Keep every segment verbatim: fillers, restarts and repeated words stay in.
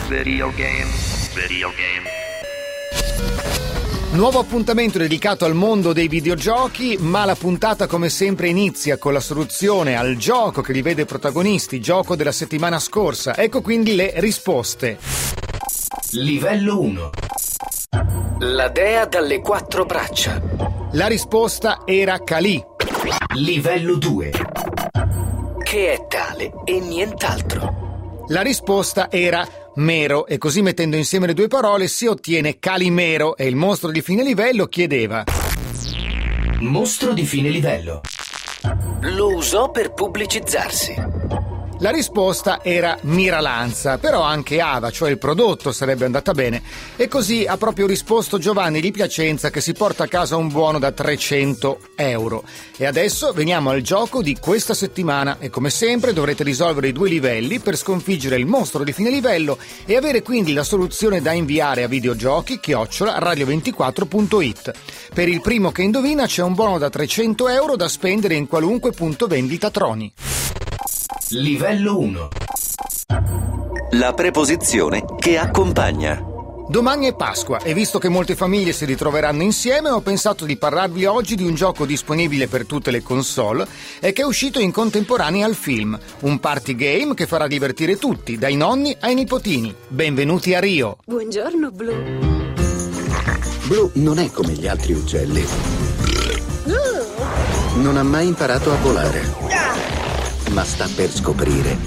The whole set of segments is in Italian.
Video game. Video game. Nuovo appuntamento dedicato al mondo dei videogiochi, ma la puntata come sempre inizia con la soluzione al gioco che li vede protagonisti, gioco della settimana scorsa. Ecco quindi le risposte. Livello uno. La dea dalle quattro braccia. La risposta era Calì. Livello due. Che è tale e nient'altro. La risposta era Mero, e così mettendo insieme le due parole si ottiene Calimero, e il mostro di fine livello chiedeva: Mostro di fine livello. Lo usò per pubblicizzarsi. La risposta era Miralanza, però anche Ava, cioè il prodotto, sarebbe andata bene, e così ha proprio risposto Giovanni di Piacenza, che si porta a casa un buono da trecento euro. E adesso veniamo al gioco di questa settimana, e come sempre dovrete risolvere i due livelli per sconfiggere il mostro di fine livello e avere quindi la soluzione da inviare a videogiochi chiocciola radio ventiquattro punto it. Per il primo che indovina c'è un buono da trecento euro da spendere in qualunque punto vendita Troni. Livello uno. La preposizione che accompagna. Domani è Pasqua e visto che molte famiglie si ritroveranno insieme, ho pensato di parlarvi oggi di un gioco disponibile per tutte le console e che è uscito in contemporanea al film. Un party game che farà divertire tutti, dai nonni ai nipotini. Benvenuti a Rio. Buongiorno, Blu. Blu non è come gli altri uccelli. Non ha mai imparato a volare. Ma sta per scoprire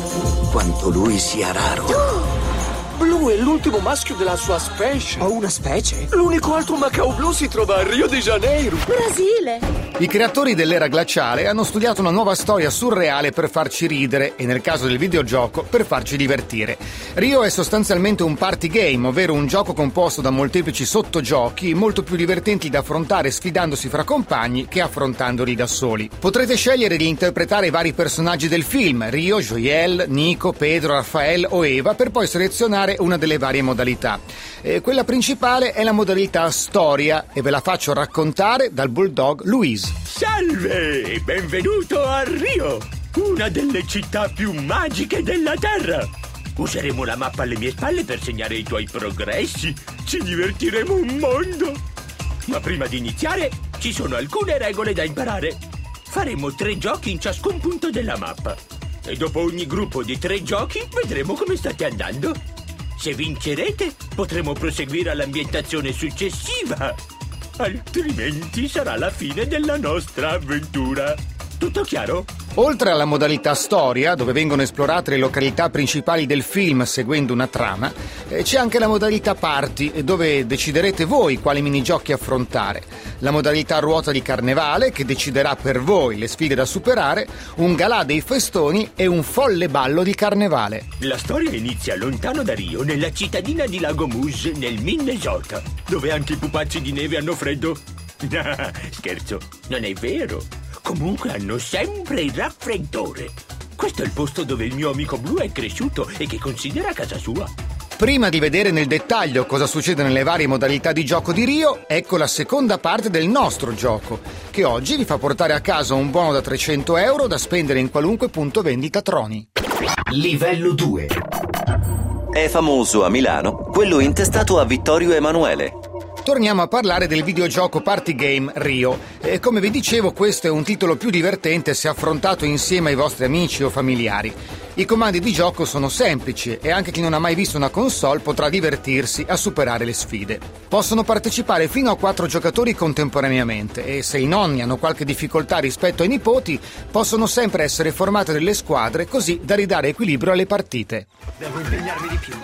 quanto lui sia raro. Blu è l'ultimo maschio della sua specie. Ho una specie? L'unico altro Macao blu si trova a Rio de Janeiro, Brasile. I creatori dell'era glaciale hanno studiato una nuova storia surreale per farci ridere e, nel caso del videogioco, per farci divertire. Rio è sostanzialmente un party game, ovvero un gioco composto da molteplici sottogiochi molto più divertenti da affrontare sfidandosi fra compagni che affrontandoli da soli. Potrete scegliere di interpretare i vari personaggi del film, Rio, Joyelle, Nico, Pedro, Raffaele o Eva, per poi selezionare una delle varie modalità. E quella principale è la modalità storia e ve la faccio raccontare dal bulldog Luis. Salve e benvenuto a Rio, una delle città più magiche della Terra. Useremo la mappa alle mie spalle per segnare i tuoi progressi. Ci divertiremo un mondo. Ma prima di iniziare ci sono alcune regole da imparare. Faremo tre giochi in ciascun punto della mappa e dopo ogni gruppo di tre giochi vedremo come state andando. Se vincerete, potremo proseguire all'ambientazione successiva. Altrimenti sarà la fine della nostra avventura. Tutto chiaro? Oltre alla modalità storia, dove vengono esplorate le località principali del film seguendo una trama, eh, c'è anche la modalità party, dove deciderete voi quali minigiochi affrontare. La modalità ruota di carnevale, che deciderà per voi le sfide da superare, un galà dei festoni e un folle ballo di carnevale. La storia inizia lontano da Rio, nella cittadina di Lago Moose, nel Minnesota, dove anche i pupazzi di neve hanno freddo. Scherzo, non è vero. Comunque hanno sempre il raffreddore. Questo è il posto dove il mio amico Blu è cresciuto e che considera casa sua. Prima di vedere nel dettaglio cosa succede nelle varie modalità di gioco di Rio, ecco la seconda parte del nostro gioco, che oggi vi fa portare a casa un buono da trecento euro da spendere in qualunque punto vendita Troni. Livello due. È famoso a Milano quello intestato a Vittorio Emanuele. Torniamo a parlare del videogioco party game Rio. E come vi dicevo, questo è un titolo più divertente se affrontato insieme ai vostri amici o familiari. I comandi di gioco sono semplici e anche chi non ha mai visto una console potrà divertirsi a superare le sfide. Possono partecipare fino a quattro giocatori contemporaneamente e se i nonni hanno qualche difficoltà rispetto ai nipoti, possono sempre essere formate delle squadre così da ridare equilibrio alle partite. Devo impegnarmi di più.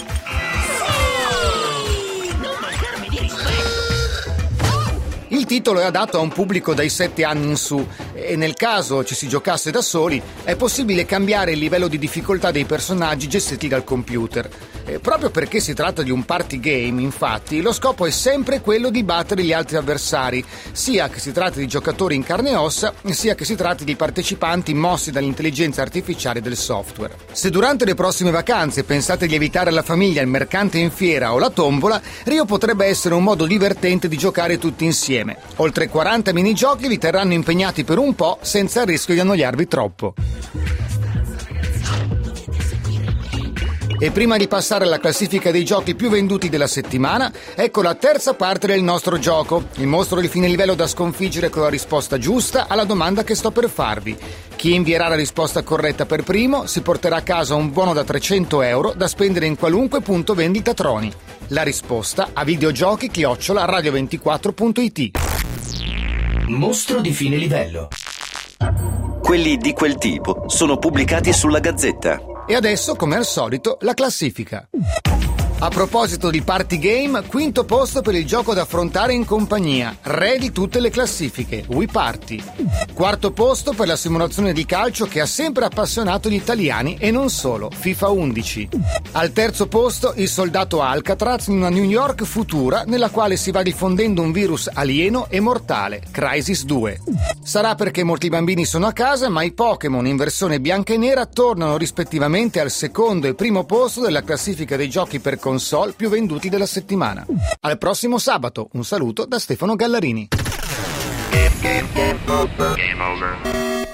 Il titolo è adatto a un pubblico dai sette anni in su e nel caso ci si giocasse da soli è possibile cambiare il livello di difficoltà dei personaggi gestiti dal computer. E proprio perché si tratta di un party game, infatti, lo scopo è sempre quello di battere gli altri avversari, sia che si tratti di giocatori in carne e ossa, sia che si tratti di partecipanti mossi dall'intelligenza artificiale del software. Se durante le prossime vacanze pensate di evitare alla famiglia il mercante in fiera o la tombola, Rio potrebbe essere un modo divertente di giocare tutti insieme. Oltre quaranta minigiochi vi terranno impegnati per un po' senza il rischio di annoiarvi troppo. E prima di passare alla classifica dei giochi più venduti della settimana, ecco la terza parte del nostro gioco, il mostro di fine livello da sconfiggere con la risposta giusta alla domanda che sto per farvi. Chi invierà la risposta corretta per primo si porterà a casa un buono da trecento euro da spendere in qualunque punto vendita Troni. La risposta a videogiochi chiocciola radio ventiquattro punto it. Mostro di fine livello. Quelli di quel tipo sono pubblicati sulla Gazzetta. E adesso, come al solito, la classifica. A proposito di party game, quinto posto per il gioco da affrontare in compagnia, re di tutte le classifiche, Wii Party. Quarto posto per la simulazione di calcio che ha sempre appassionato gli italiani e non solo, FIFA undici. Al terzo posto il soldato Alcatraz in una New York futura nella quale si va diffondendo un virus alieno e mortale, Crysis due. Sarà perché molti bambini sono a casa, ma i Pokémon in versione bianca e nera tornano rispettivamente al secondo e primo posto della classifica dei giochi per console più venduti della settimana. Al prossimo sabato, un saluto da Stefano Gallarini. Game, game, game over. Game over.